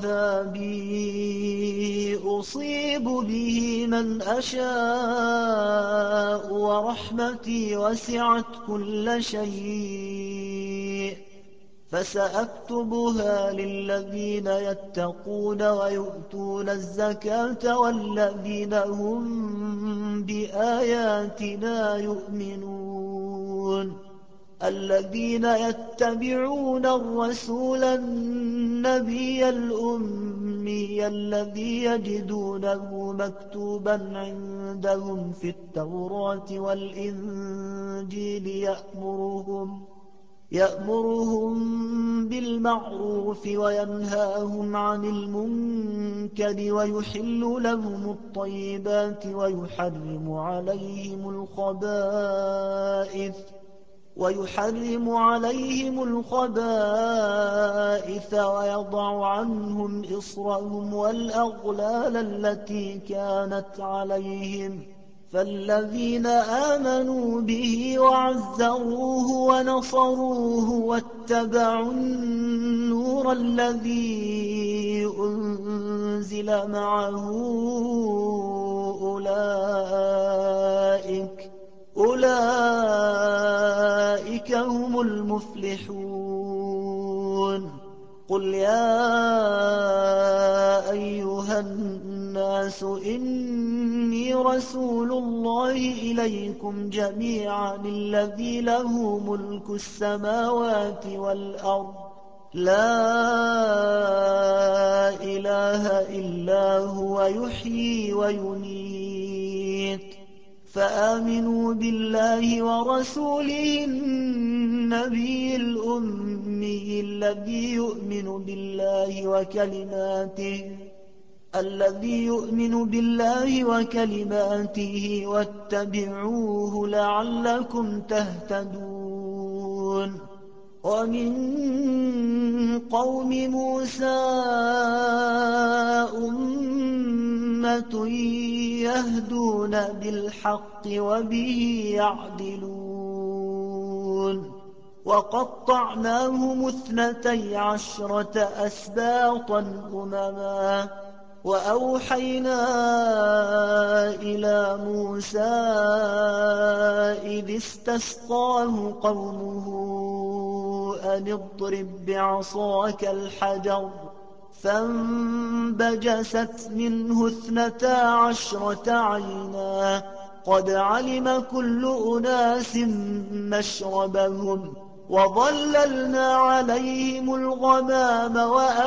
[SPEAKER 1] عذابي أصيب به من أشاء ورحمتي وسعت كل شيء، فسأكتبها للذين يتقون ويؤتون الزكاة والذين هم بآياتنا يؤمنون. الذين يتبعون الرسول النبي الأمي الذي يجدونه مكتوبا عندهم في التوراة والإنجيل يأمرهم بالمعروف وينهاهم عن المنكر ويحل لهم الطيبات ويحرم عليهم الخبائث ويضع عنهم إصرهم والأغلال التي كانت عليهم، فالذين آمنوا به وعزروه ونصروه واتبعوا النور الذي أنزل معه أولئك هم المفلحون. قل يا أيها الناس إني رسول الله إليكم جميعا الذي له ملك السماوات والأرض، لا إله إلا هو يحيي ويميت، فآمنوا بالله ورسوله النبي الأمي الذي يؤمن بالله وكلماته واتبعوه لعلكم تهتدون. ومن قوم موسى أمة يهدون بالحق وبه يعدلون. وقطعناهم 12 أسباطا أمما، وأوحينا إلى موسى إذ استسقاه قومه أن اضرب بعصاك الحجر، فانبجست منه 12 عينا، قد علم كل أناس مشربهم، وظللنا عليهم الغمام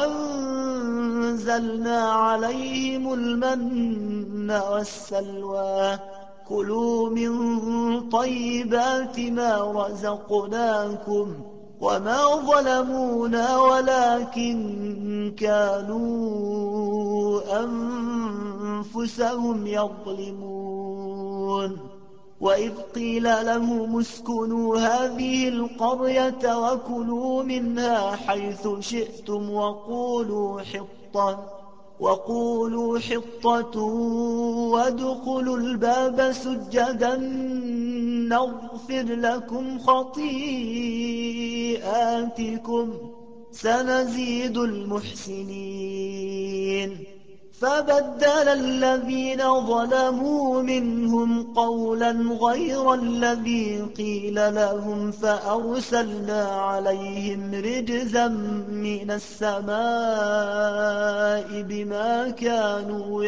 [SPEAKER 1] وأنزلنا عليهم المن والسلوى، كلوا من طيبات ما رزقناكم، وما ظلمونا ولكن كانوا أنفسهم يظلمون. وإذ قيل لهم اسكنوا هذه القرية وكلوا منها حيث شئتم وقولوا حطة وادخلوا الباب سجدا نغفر لكم خطيئاتكم سنزيد المحسنين فبدل الذين ظلموا منهم قولا غير الذي قيل لهم فأرسلنا عليهم رجزا من السماء بما كانوا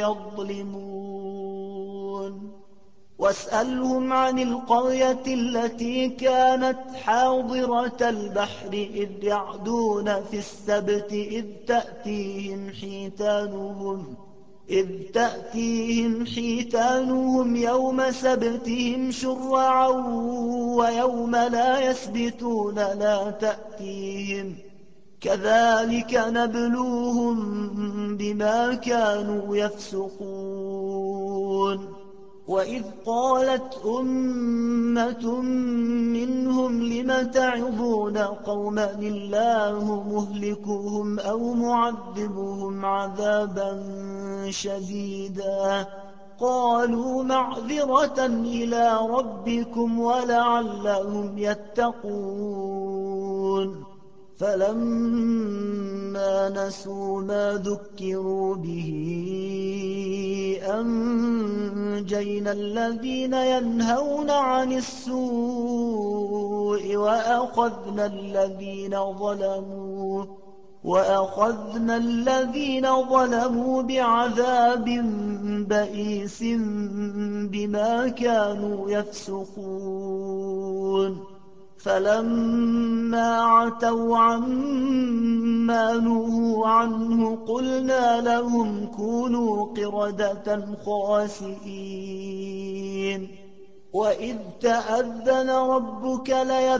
[SPEAKER 1] يظلمون واسألهم عن القرية التي كانت حاضرة البحر إذ يعدون في السبت إذ تأتيهم حيتانهم يوم سبتهم شرعا ويوم لا يسبتون لا تأتيهم كذلك نبلوهم بما كانوا يفسقون وإذ قالت أمة منهم لم تعظون قوما الله مهلكهم أو معذبهم عذابا شديدا قالوا معذرة إلى ربكم ولعلهم يتقون فلما نسوا ما ذكروا به أنجينا الذين ينهون عن السوء وأخذنا الذين ظلموا بعذاب بئيس بما كانوا يفسقون فلما عتوا عما نهوا عنه قلنا لهم كونوا قردة خاسئين وإذ تأذن ربك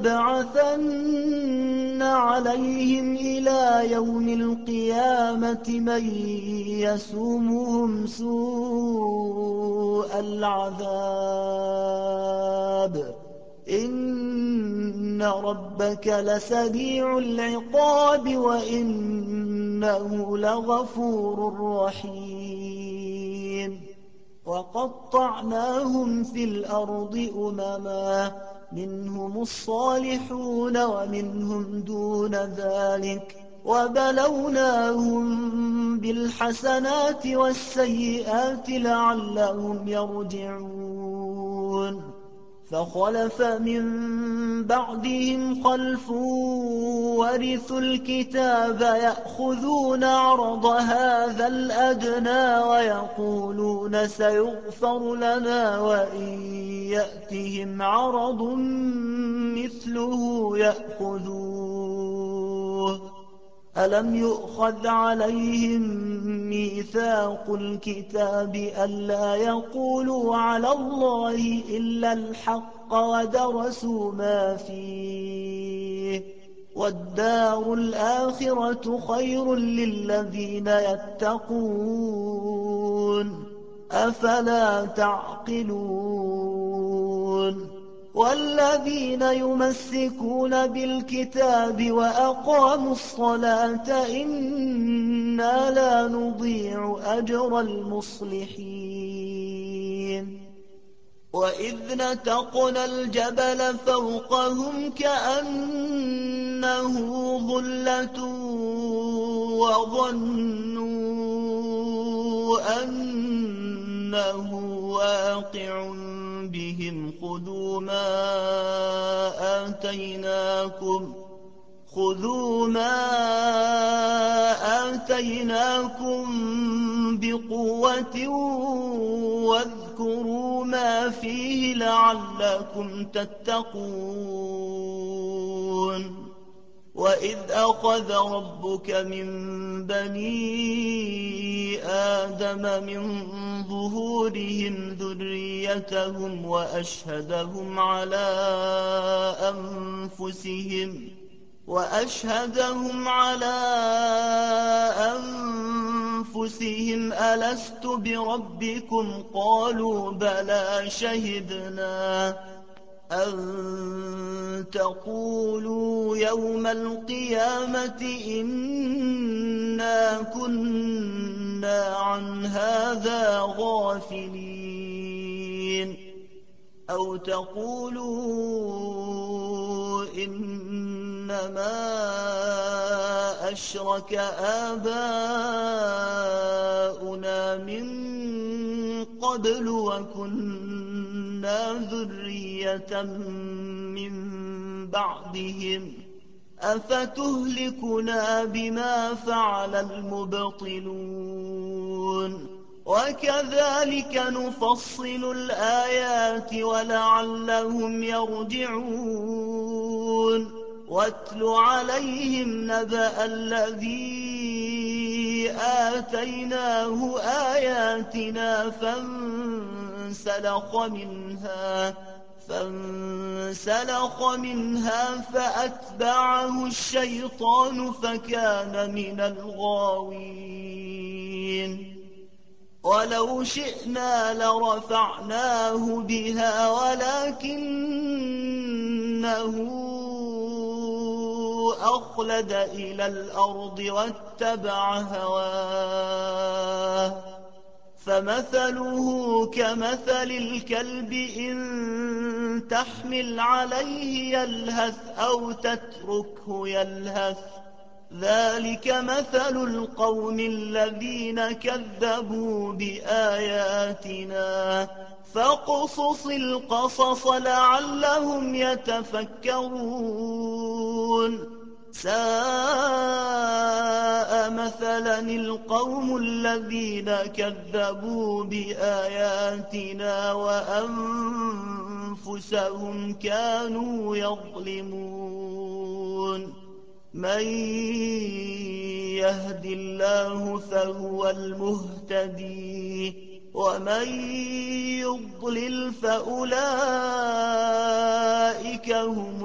[SPEAKER 1] ليبعثن عليهم إلى يوم القيامة من يسومهم سوء العذاب إن ربك لسريع العقاب وإنه لغفور رحيم وقطعناهم في الأرض أمما منهم الصالحون ومنهم دون ذلك وبلوناهم بالحسنات والسيئات لعلهم يرجعون فخلف من بعدهم خلف ورثوا الكتاب يأخذون عرض هذا الأدنى ويقولون سيغفر لنا وإن يأتهم عرض مثله يأخذوه ألم يؤخذ عليهم ميثاق الكتاب ألا يقولوا على الله إلا الحق ودرسوا ما فيه والدار الآخرة خير للذين يتقون أفلا تعقلون والذين يمسكون بالكتاب وأقاموا الصلاة إنا لا نضيع أجر المصلحين وإذ نتقنا الجبل فوقهم كأنه ظلة وظنوا أنه واقع بهم خذوا ما آتيناكم بقوة واذكروا ما فيه لعلكم تتقون وإذ أخذ ربك من بني آدم من ظهورهم ذريتهم وأشهدهم على أنفسهم ألست بربكم قالوا بلى شهدنا أن تقولوا يوم القيامة إنا كنا عن هذا غافلين أو تقولوا إنما أشرك آباؤنا من قبل وكنا ذرية من بعدهم أفتهلكنا بما فعل المبطلون وكذلك نفصل الآيات ولعلهم يرجعون واتل عليهم نبأ الذي آتيناه آياتنا فانسلخ منها فأتبعه الشيطان فكان من الغاوين ولو شئنا لرفعناه بها ولكنه أخلد إلى الأرض واتبع هواه فمثله كمثل الكلب إن تحمل عليه يلهث أو تتركه يلهث ذلك مثل القوم الذين كذبوا بآياتنا فاقصص القصص لعلهم يتفكرون ساء مثلا القوم الذين كذبوا بآياتنا وأنفسهم كانوا يظلمون من يهد الله فهو المهتدي ومن يضلل فأولئك هم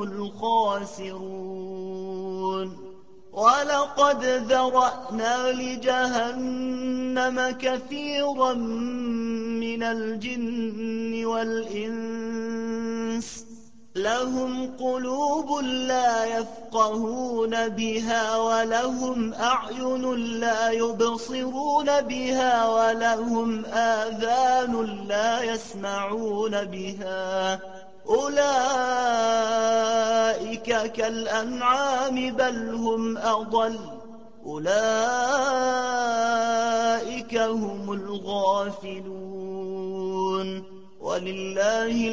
[SPEAKER 1] الخاسرون ولقد ذرأنا لجهنم كثيرا من الجن والإنس لهم قلوب لا يفقهون بها ولهم أعين لا يبصرون بها ولهم آذان لا يسمعون بها أولئك كالأنعام بل هم أضل أولئك هم الغافلون ولله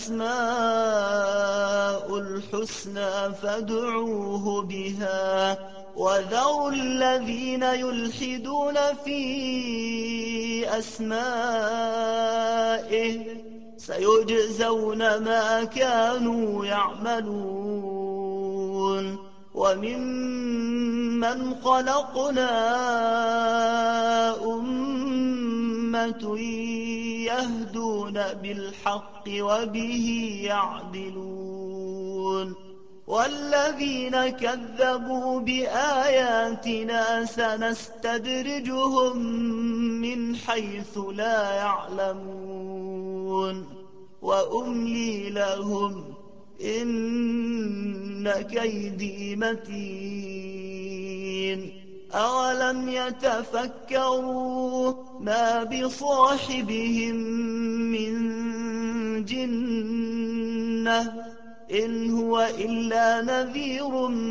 [SPEAKER 1] الأسماء الحسنى فادعوه بها وذروا الذين يلحدون في أسمائه سيجزون ما كانوا يعملون وممن خلقنا أمة يهدون بالحق وبه يعدلون والذين كذبوا بآياتنا سنستدرجهم من حيث لا يعلمون وأملي لهم إن كيدي متين أولم يتفكروا ما بصاحبهم من جنة إن هو إلا نذير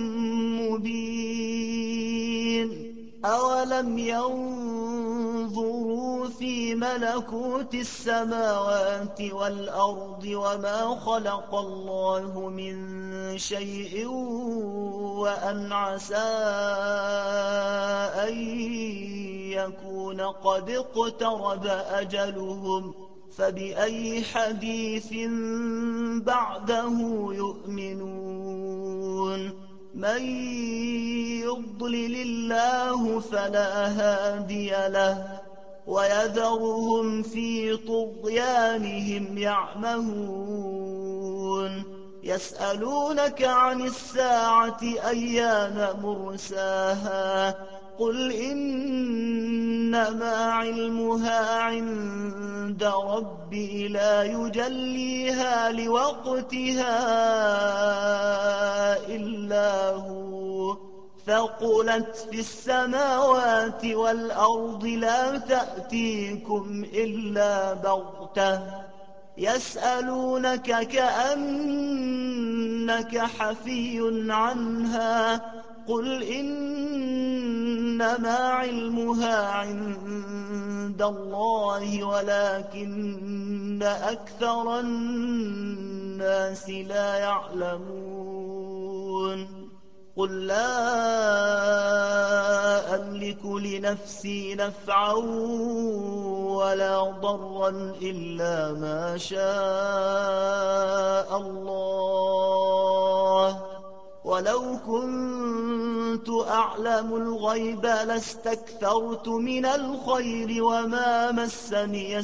[SPEAKER 1] مبين أولم ينظروا في ملكوت السماوات والأرض وما خلق الله من شيء وأن عسى أن يكون قد اقترب أجلهم فبأي حديث بعده يؤمنون من يضلل الله فلا هادي له ويذرهم في طغيانهم يعمهون يسألونك عن الساعة أيان مرساها قل إنما علمها عند ربي لا يجليها لوقتها إلا هو ثقلت في السماوات والأرض لا تأتيكم إلا بغتة يسألونك كأنك حفي عنها قل إنما علمها عند الله ولكن أكثر الناس لا يعلمون قل لا أملك لنفسي نفعا ولا ضرا إلا ما شاء الله ولو كنت أعلم الغيب لاستكثرت من الخير وما مسني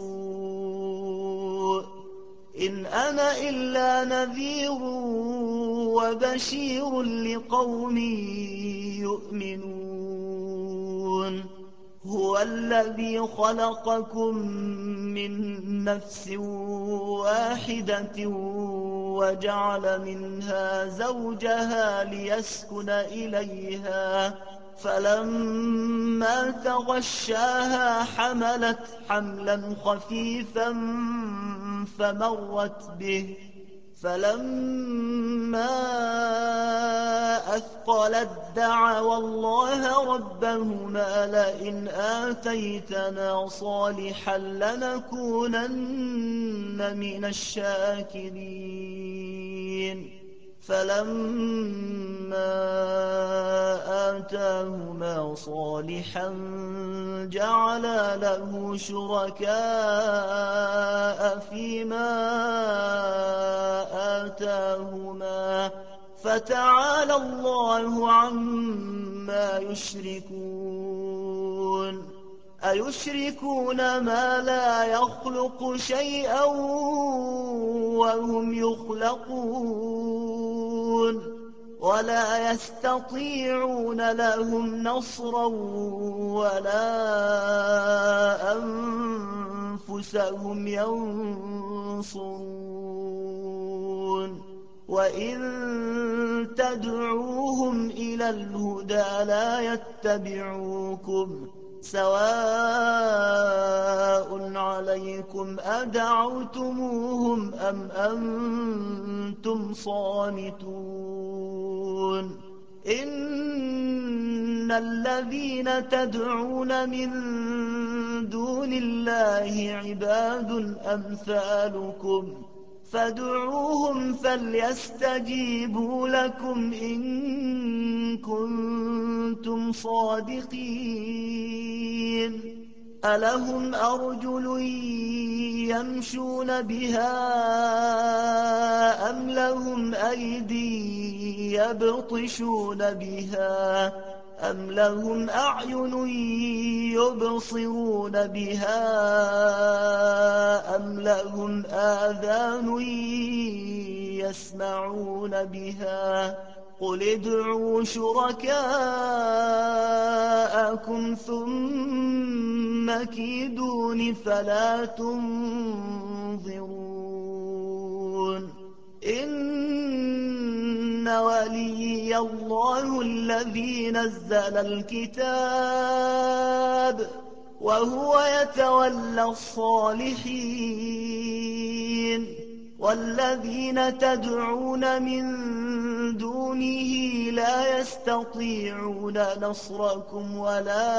[SPEAKER 1] السوء إن أنا إلا نذير وبشير لقوم يؤمنون هو الذي خلقكم من نفس واحدة وجعل منها زوجها ليسكن إليها فلما تغشاها حملت حملا خفيفا فمرت به فلما أثقلت دعوا الله ربهما لئن آتيتنا صالحا لنكونن من الشاكرين فلما آتاهما صالحا جعلا له شركاء فيما آتاهما فتعالى الله عما يشركون أيشركون ما لا يخلق شيئا وهم يخلقون ولا يستطيعون لهم نصرا ولا أنفسهم ينصرون وإن تدعوهم إلى الهدى لا يتبعوكم سواء عليكم أدعوتموهم أم أنتم صامتون إن الذين تدعون من دون الله عباد أمثالكم فادعوهم فليستجيبوا لكم إن كنتم صادقين ألهم أرجل يمشون بها أم لهم أيدي يبطشون بها أم لهم أعين يبصرون بها أم لهم آذان يسمعون بها قل ادعوا شركاءكم ثم كيدون فلا تنظرون إن وليي الله الذي نزل الكتاب وهو يتولى الصالحين والذين تدعون من دونه لا يستطيعون نصركم ولا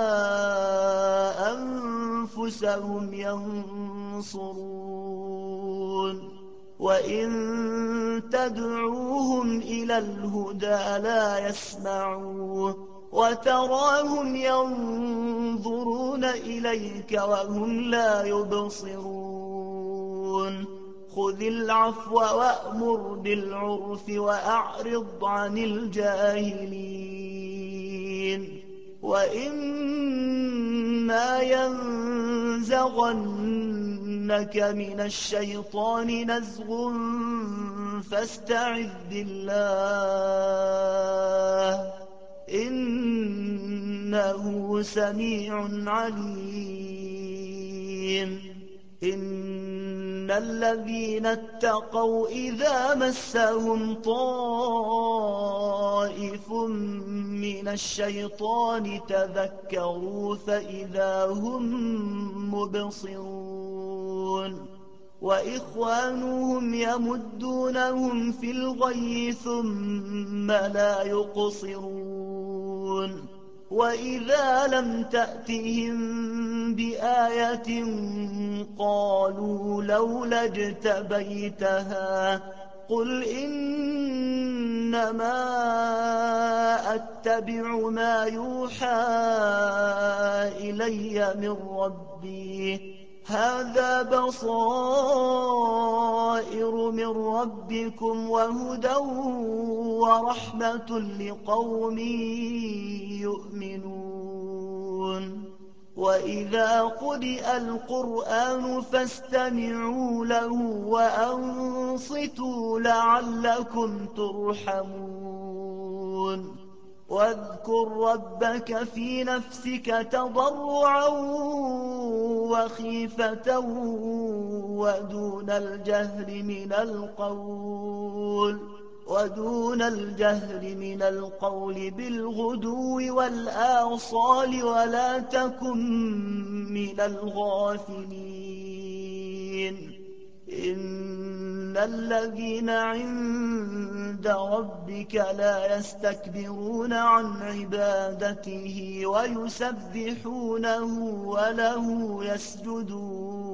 [SPEAKER 1] أنفسهم ينصرون وإن تدعوهم إلى الهدى لا يسمعوا وتراهم ينظرون إليك وهم لا يبصرون خذ العفو وأمر بالعرف وأعرض عن الجاهلين وإما ينزغنك من الشيطان نزغ فاستعذ بالله إنه سميع عليم إن الذين اتقوا إذا مسهم طائف من الشيطان تذكروا فإذا هم مبصرون وإخوانهم يمدونهم في الغي ثم لا يقصرون وإذا لم تأتهم بآية قالوا لولا اجتبيتها قل إنما أتبع ما يوحى إلي من ربي هذا بصائر من ربكم وهدى ورحمة لقوم يؤمنون وإذا قرئ القرآن فاستمعوا له وأنصتوا لعلكم ترحمون واذكر ربك في نفسك تضرعا وخيفة ودون الجهر من القول بالغدو والآصال ولا تكن من الغافلين إن الذين عند ربك لا يستكبرون عن عبادته ويسبحونه وله يسجدون